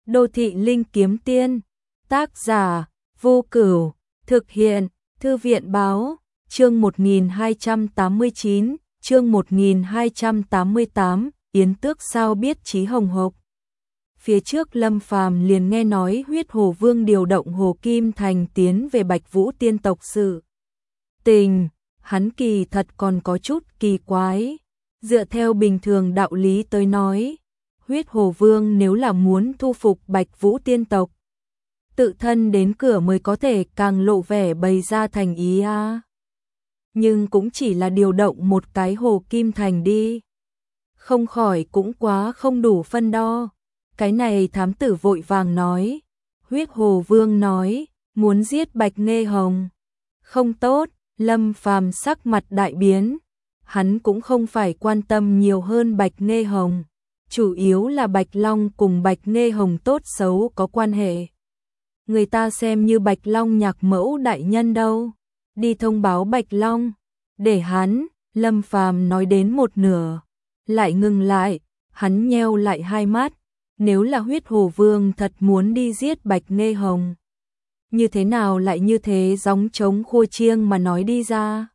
Đô thị linh kiếm tiên, tác giả, Vô Cửu, thực hiện, Thư viện báo, chương 1289, chương 1288, Yến Tước sao biết chí hồng hộc. Phía trước Lâm Phàm liền nghe nói Huyết Hồ Vương điều động Hồ Kim Thành tiến về Bạch Vũ tiên tộc sự tình, hắn kỳ thật còn có chút kỳ quái. Dựa theo bình thường đạo lý tới nói, Huyết Hồ Vương nếu là muốn thu phục Bạch Vũ tiên tộc, tự thân đến cửa mới có thể càng lộ vẻ bày ra thành ý a. Nhưng cũng chỉ là điều động một cái Hồ Kim Thành đi. Không khỏi cũng quá không đủ phân đo. Cái này thám tử vội vàng nói. Huyết Hồ Vương nói, muốn giết Bạch Nghê Hồng. Không tốt, Lâm Phàm sắc mặt đại biến. Hắn cũng không phải quan tâm nhiều hơn Bạch Nghê Hồng. Chủ yếu là Bạch Long cùng Bạch Nghê Hồng tốt xấu có quan hệ. Người ta xem như Bạch Long nhạc mẫu đại nhân đâu. Đi thông báo Bạch Long. Để hắn, Lâm Phàm nói đến một nửa. Lại ngừng lại, hắn nheo lại hai mắt. Nếu là Huyết Hồ Vương thật muốn đi giết Bạch Nghê Hồng, như thế nào lại như thế gióng trống khua chiêng mà nói đi ra.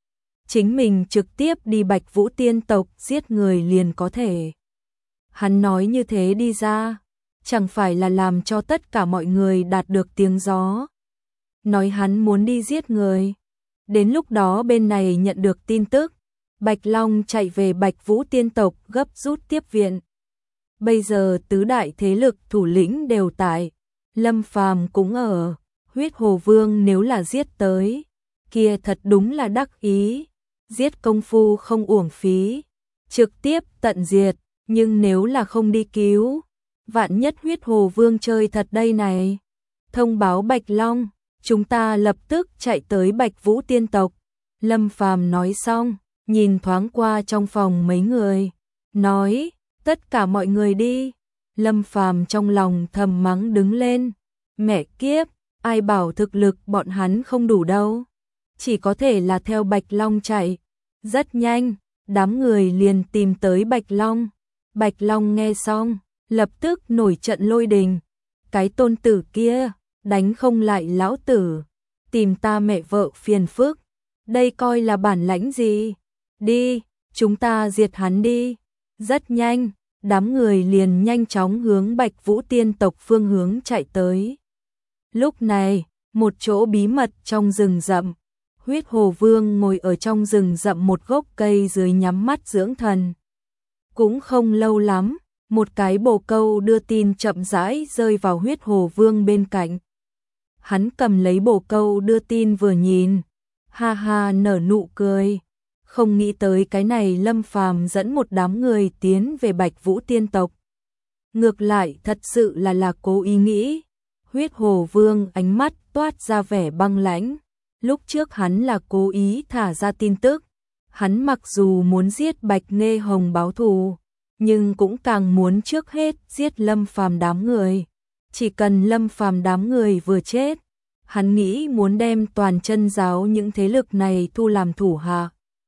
Chính mình trực tiếp đi Bạch Vũ tiên tộc giết người liền có thể. Hắn nói như thế đi ra, chẳng phải là làm cho tất cả mọi người đạt được tiếng gió. Nói hắn muốn đi giết người. Đến lúc đó bên này nhận được tin tức, Bạch Long chạy về Bạch Vũ tiên tộc gấp rút tiếp viện. Bây giờ tứ đại thế lực thủ lĩnh đều tại, Lâm Phàm cũng ở. Huyết Hồ Vương nếu là giết tới, kia thật đúng là đắc ý. Giết công phu không uổng phí, trực tiếp tận diệt. Nhưng nếu là không đi cứu, vạn nhất Huyết Hồ Vương chơi thật đây này. Thông báo Bạch Long, chúng ta lập tức chạy tới Bạch Vũ tiên tộc. Lâm Phàm nói xong, nhìn thoáng qua trong phòng mấy người, nói, tất cả mọi người đi. Lâm Phàm trong lòng thầm mắng đứng lên, mẹ kiếp, ai bảo thực lực bọn hắn không đủ đâu. Chỉ có thể là theo Bạch Long chạy. Rất nhanh, đám người liền tìm tới Bạch Long. Bạch Long nghe xong, lập tức nổi trận lôi đình. Cái tôn tử kia, đánh không lại lão tử, tìm ta mẹ vợ phiền phức. Đây coi là bản lãnh gì? Đi, chúng ta diệt hắn đi. Rất nhanh, đám người liền nhanh chóng hướng Bạch Vũ tiên tộc phương hướng chạy tới. Lúc này, một chỗ bí mật trong rừng rậm, Huyết Hồ Vương ngồi ở trong rừng rậm một gốc cây dưới nhắm mắt dưỡng thần. Cũng không lâu lắm, một cái bồ câu đưa tin chậm rãi rơi vào Huyết Hồ Vương bên cạnh. Hắn cầm lấy bồ câu đưa tin vừa nhìn, ha ha nở nụ cười. Không nghĩ tới cái này Lâm Phàm dẫn một đám người tiến về Bạch Vũ tiên tộc. Ngược lại thật sự là cố ý nghĩ. Huyết Hồ Vương ánh mắt toát ra vẻ băng lãnh. Lúc trước hắn là cố ý thả ra tin tức. Hắn mặc dù muốn giết Bạch Nghê Hồng báo thù, nhưng cũng càng muốn trước hết giết Lâm Phàm đám người. Chỉ cần Lâm Phàm đám người vừa chết, hắn nghĩ muốn đem toàn chân giáo những thế lực này thu làm thủ hạ.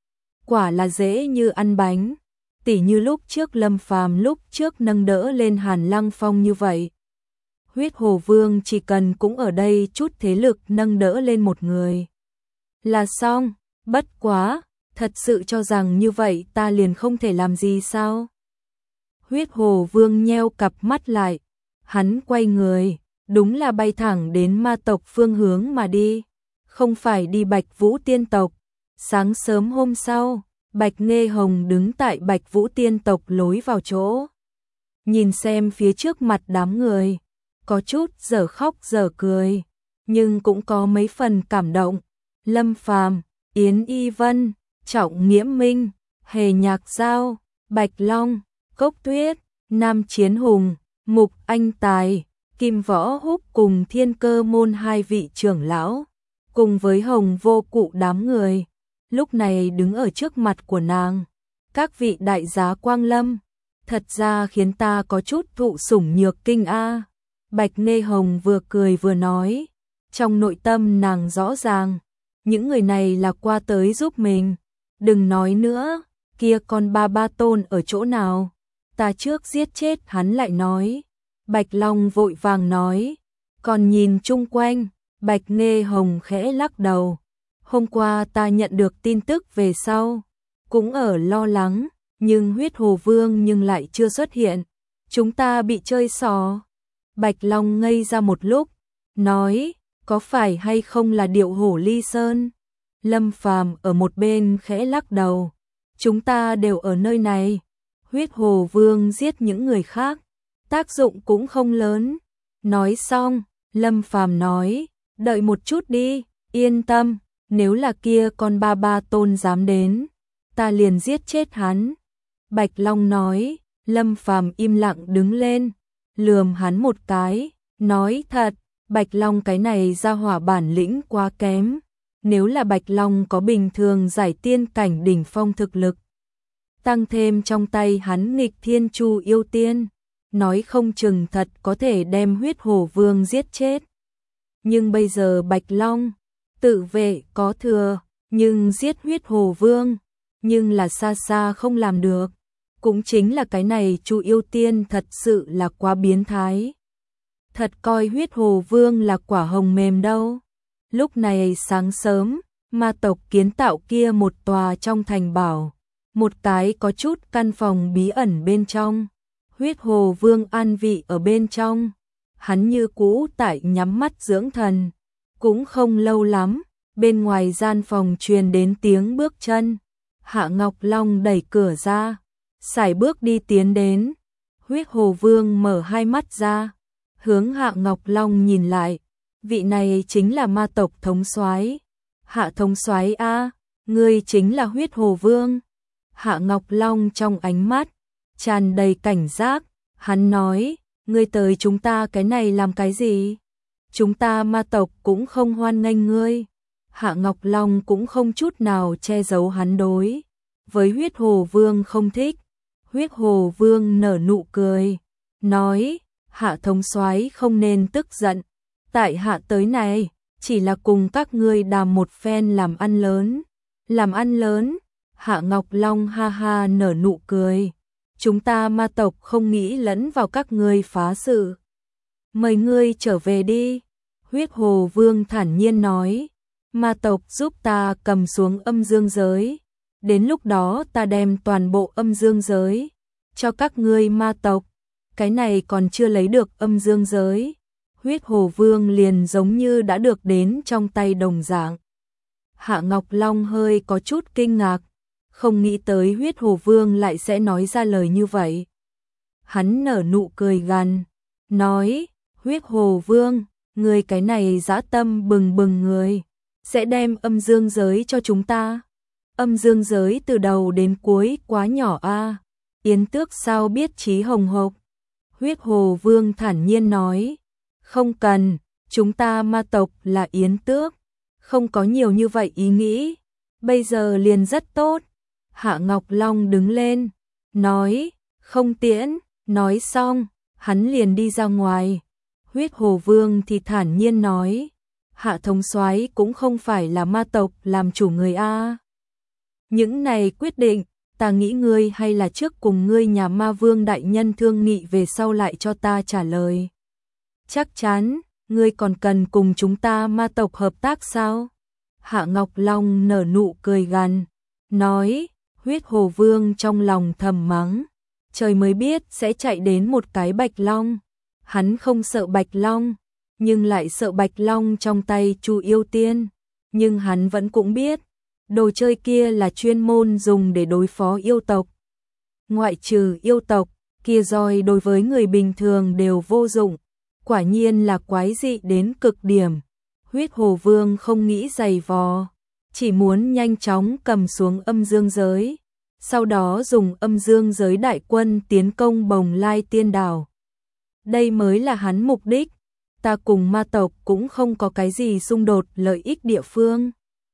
Quả là dễ như ăn bánh. Tỉ như lúc trước Lâm Phàm lúc trước nâng đỡ lên Hàn Lăng Phong như vậy. Huyết Hồ Vương chỉ cần cũng ở đây chút thế lực nâng đỡ lên một người là xong. Bất quá, thật sự cho rằng như vậy ta liền không thể làm gì sao? Huyết Hồ Vương nheo cặp mắt lại, hắn quay người, đúng là bay thẳng đến ma tộc phương hướng mà đi, không phải đi Bạch Vũ tiên tộc. Sáng sớm hôm sau, Bạch Nghê Hồng đứng tại Bạch Vũ tiên tộc lối vào chỗ. Nhìn xem phía trước mặt đám người, có chút dở khóc dở cười, nhưng cũng có mấy phần cảm động. Lâm Phàm, Yến Y Vân, Trọng Nghiễm Minh, Hề Nhạc Giao, Bạch Long, Cốc Tuyết, Nam Chiến Hùng, Mục Anh Tài, Kim Võ Húc cùng Thiên Cơ môn hai vị trưởng lão, cùng với Hồng Vô Cụ đám người, lúc này đứng ở trước mặt của nàng. Các vị đại giá quang lâm, thật ra khiến ta có chút thụ sủng nhược kinh a. Bạch Nghê Hồng vừa cười vừa nói, trong nội tâm nàng rõ ràng, những người này là qua tới giúp mình. Đừng nói nữa, kia con ba tôn ở chỗ nào? Ta trước giết chết hắn lại nói. Bạch Long vội vàng nói, còn nhìn chung quanh, Bạch Nghê Hồng khẽ lắc đầu. Hôm qua ta nhận được tin tức về sau, cũng ở lo lắng, nhưng huyết hồ vương nhưng lại chưa xuất hiện. Chúng ta bị chơi xỏ. Bạch Long ngây ra một lúc, nói, có phải hay không là điệu hổ ly sơn? Lâm Phàm ở một bên khẽ lắc đầu. Chúng ta đều ở nơi này. Huyết hồ vương giết những người khác, tác dụng cũng không lớn. Nói xong, Lâm Phàm nói, đợi một chút đi, yên tâm, nếu là kia con ba ba tôn dám đến, ta liền giết chết hắn. Bạch Long nói, Lâm Phàm im lặng đứng lên, lườm hắn một cái, nói thật, Bạch Long cái này ra hỏa bản lĩnh quá kém. Nếu là Bạch Long có bình thường giải tiên cảnh đỉnh phong thực lực, tăng thêm trong tay hắn nghịch thiên chu yêu tiên, nói không chừng thật có thể đem huyết hồ vương giết chết. Nhưng bây giờ Bạch Long tự vệ có thừa, nhưng giết huyết hồ vương, nhưng là xa xa không làm được. Cũng chính là cái này chu yêu tiên thật sự là quá biến thái. Thật coi huyết hồ vương là quả hồng mềm đâu. Lúc này sáng sớm, ma tộc kiến tạo kia một tòa trong thành bảo, một cái có chút căn phòng bí ẩn bên trong. Huyết hồ vương an vị ở bên trong, hắn như cũ tại nhắm mắt dưỡng thần. Cũng không lâu lắm, bên ngoài gian phòng truyền đến tiếng bước chân. Hạ Ngọc Long đẩy cửa ra, sải bước đi tiến đến. Huyết hồ vương mở hai mắt ra, hướng Hạ Ngọc Long nhìn lại. Vị này chính là ma tộc thống soái. Hạ thống soái a, ngươi chính là huyết hồ vương. Hạ Ngọc Long trong ánh mắt tràn đầy cảnh giác, hắn nói, ngươi tới chúng ta cái này làm cái gì? Chúng ta ma tộc cũng không hoan nghênh ngươi. Hạ Ngọc Long cũng không chút nào che giấu hắn đối với huyết hồ vương không thích. Huyết hồ vương nở nụ cười, nói, Hạ thống soái không nên tức giận. Tại hạ tới này, chỉ là cùng các ngươi đàm một phen làm ăn lớn. Làm ăn lớn? Hạ Ngọc Long ha ha nở nụ cười. Chúng ta ma tộc không nghĩ lẫn vào các ngươi phá sự. Mời ngươi trở về đi. Huyết hồ vương thản nhiên nói. Ma tộc giúp ta cầm xuống âm dương giới. Đến lúc đó ta đem toàn bộ âm dương giới cho các ngươi ma tộc. Cái này còn chưa lấy được âm dương giới. Huyết hồ vương liền giống như đã được đến trong tay đồng dạng. Hạ Ngọc Long hơi có chút kinh ngạc, không nghĩ tới huyết hồ vương lại sẽ nói ra lời như vậy. Hắn nở nụ cười gằn, nói, huyết hồ vương, người cái này dã tâm bừng bừng người, sẽ đem âm dương giới cho chúng ta. Âm dương giới từ đầu đến cuối quá nhỏ a. Yến Tước sao biết trí hồng hộc. Huyết hồ vương thản nhiên nói, không cần, chúng ta ma tộc là Yến Tước, không có nhiều như vậy ý nghĩ, bây giờ liền rất tốt. Hạ Ngọc Long đứng lên, nói, không tiễn, nói xong, hắn liền đi ra ngoài. Huyết hồ vương thì thản nhiên nói, Hạ thống soái cũng không phải là ma tộc làm chủ người a. Những này quyết định, ta nghĩ ngươi hay là trước cùng ngươi nhà ma vương đại nhân thương nghị về sau lại cho ta trả lời. Chắc chắn, ngươi còn cần cùng chúng ta ma tộc hợp tác sao? Hạ Ngọc Long nở nụ cười gằn, nói, huyết hồ vương trong lòng thầm mắng, trời mới biết sẽ chạy đến một cái bạch long. Hắn không sợ bạch long, nhưng lại sợ bạch long trong tay chu yêu tiên. Nhưng hắn vẫn cũng biết, đồ chơi kia là chuyên môn dùng để đối phó yêu tộc. Ngoại trừ yêu tộc, kia roi đối với người bình thường đều vô dụng. Quả nhiên là quái dị đến cực điểm. Huyết hồ vương không nghĩ giày vò, chỉ muốn nhanh chóng cầm xuống âm dương giới, sau đó dùng âm dương giới đại quân tiến công Bồng Lai Tiên Đảo. Đây mới là hắn mục đích. Ta cùng ma tộc cũng không có cái gì xung đột lợi ích địa phương.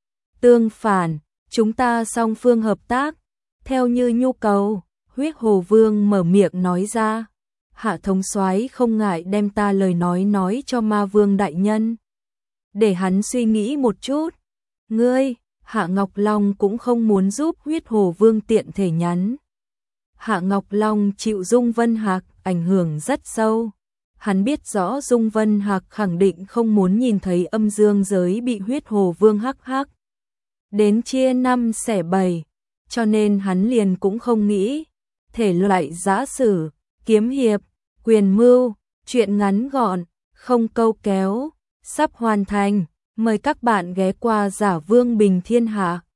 Tương phản, chúng ta song phương hợp tác, theo như nhu cầu. Huyết hồ vương mở miệng nói ra. Hạ thống soái không ngại đem ta lời nói cho ma vương đại nhân, để hắn suy nghĩ một chút. Ngươi, Hạ Ngọc Long cũng không muốn giúp huyết hồ vương tiện thể nhắn. Hạ Ngọc Long chịu Dung Vân Hạc ảnh hưởng rất sâu, Hắn biết rõ Dung Vân Hạc khẳng định không muốn nhìn thấy âm dương giới bị huyết hồ vương hắc hắc đến chia 5 xẻ 7, cho nên hắn liền cũng không nghĩ. Thể loại giã sử, kiếm hiệp, quyền mưu, truyện ngắn gọn, không câu kéo, sắp hoàn thành. Mời các bạn ghé qua Giả Vương Bình Thiên Hạ.